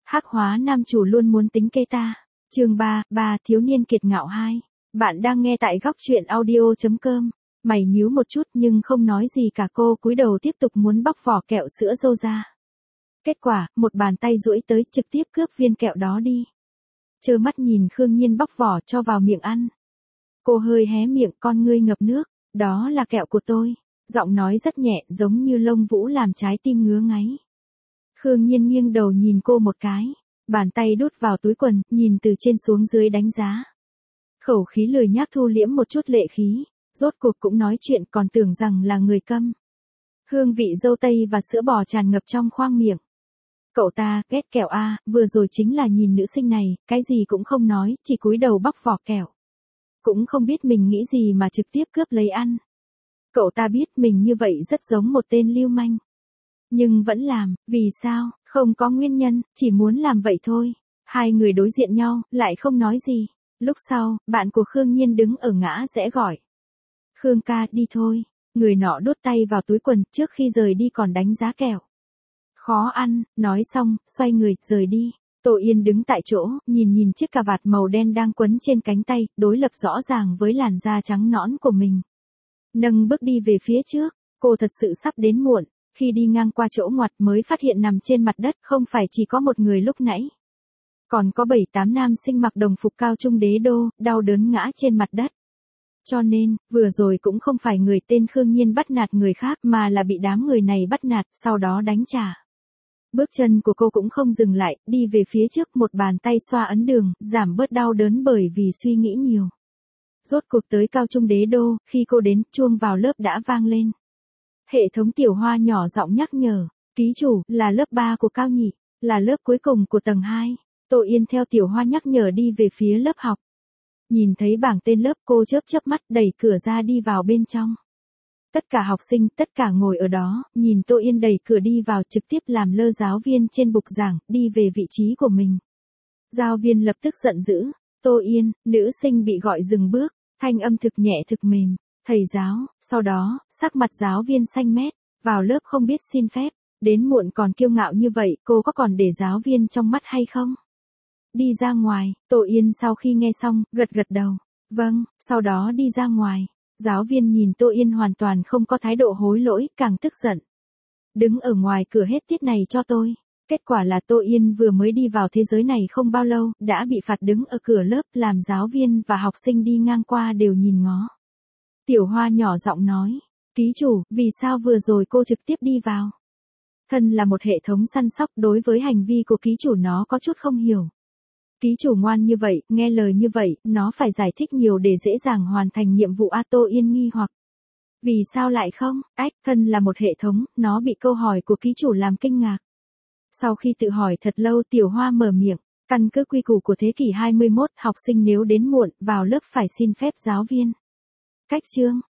Hắc hóa nam chủ luôn muốn tính kế ta. Chương 3, thiếu niên kiệt ngạo 2. Bạn đang nghe tại góc truyện audio.com. Mày nhíu một chút nhưng không nói gì cả, cô cúi đầu tiếp tục muốn bóc vỏ kẹo sữa dâu ra. Kết quả, một bàn tay duỗi tới trực tiếp cướp viên kẹo đó đi. Trơ mắt nhìn Khương Nhiên bóc vỏ cho vào miệng ăn. Cô hơi hé miệng, con ngươi ngập nước. Đó là kẹo của tôi. Giọng nói rất nhẹ, giống như lông vũ làm trái tim ngứa ngáy. Khương Nhiên nghiêng đầu nhìn cô một cái. Bàn tay đút vào túi quần, nhìn từ trên xuống dưới đánh giá. Khẩu khí lười nhác thu liễm một chút lệ khí. Rốt cuộc cũng nói chuyện, còn tưởng rằng là người câm. Hương vị dâu tây và sữa bò tràn ngập trong khoang miệng. Cậu ta ghét kẹo a, vừa rồi chính là nhìn nữ sinh này, cái gì cũng không nói, chỉ cúi đầu bóc vỏ kẹo. Cũng không biết mình nghĩ gì mà trực tiếp cướp lấy ăn. Cậu ta biết mình như vậy rất giống một tên lưu manh. Nhưng vẫn làm, vì sao? Không có nguyên nhân, chỉ muốn làm vậy thôi. Hai người đối diện nhau, lại không nói gì. Lúc sau, bạn của Khương Nhiên đứng ở ngã rẽ gọi. Khương ca, đi thôi. Người nọ đút tay vào túi quần, trước khi rời đi còn đánh giá kẹo. Khó ăn, nói xong, xoay người, rời đi. Tô Yên đứng tại chỗ, nhìn chiếc cà vạt màu đen đang quấn trên cánh tay, đối lập rõ ràng với làn da trắng nõn của mình. Nâng bước đi về phía trước, cô thật sự sắp đến muộn. Khi đi ngang qua chỗ ngoặt mới phát hiện nằm trên mặt đất không phải chỉ có một người lúc nãy. Còn có 7-8 nam sinh mặc đồng phục cao trung đế đô, đau đớn ngã trên mặt đất. Cho nên, vừa rồi cũng không phải người tên Khương Nhiên bắt nạt người khác mà là bị đám người này bắt nạt, sau đó đánh trả. Bước chân của cô cũng không dừng lại, đi về phía trước, một bàn tay xoa ấn đường, giảm bớt đau đớn bởi vì suy nghĩ nhiều. Rốt cuộc tới cao trung đế đô, khi cô đến, chuông vào lớp đã vang lên. Hệ thống Tiểu Hoa nhỏ giọng nhắc nhở, ký chủ, là lớp 3 của Cao Nhị, là lớp cuối cùng của tầng 2. Tô Yên theo Tiểu Hoa nhắc nhở đi về phía lớp học. Nhìn thấy bảng tên lớp, cô chớp mắt đẩy cửa ra đi vào bên trong. Tất cả học sinh, tất cả ngồi ở đó, nhìn Tô Yên đẩy cửa đi vào, trực tiếp làm lơ giáo viên trên bục giảng, đi về vị trí của mình. Giáo viên lập tức giận dữ. Tô Yên, nữ sinh bị gọi dừng bước, thanh âm thực nhẹ thực mềm. Thầy giáo, sau đó, sắc mặt giáo viên xanh mét, vào lớp không biết xin phép, đến muộn còn kiêu ngạo như vậy, cô có còn để giáo viên trong mắt hay không? Đi ra ngoài, Tô Yên sau khi nghe xong, gật đầu. Vâng, sau đó đi ra ngoài. Giáo viên nhìn Tô Yên hoàn toàn không có thái độ hối lỗi, càng tức giận. Đứng ở ngoài cửa hết tiết này cho tôi. Kết quả là Tô Yên vừa mới đi vào thế giới này không bao lâu, đã bị phạt đứng ở cửa lớp, làm giáo viên và học sinh đi ngang qua đều nhìn ngó. Tiểu Hoa nhỏ giọng nói, ký chủ, vì sao vừa rồi cô trực tiếp đi vào? Thân là một hệ thống săn sóc, đối với hành vi của ký chủ nó có chút không hiểu. Ký chủ ngoan như vậy, nghe lời như vậy, nó phải giải thích nhiều để dễ dàng hoàn thành nhiệm vụ. Tô Yên nghi hoặc. Vì sao lại không? Thân là một hệ thống, nó bị câu hỏi của ký chủ làm kinh ngạc. Sau khi tự hỏi thật lâu, Tiểu Hoa mở miệng, căn cứ quy củ của thế kỷ 21, học sinh nếu đến muộn, vào lớp phải xin phép giáo viên. Cách chương,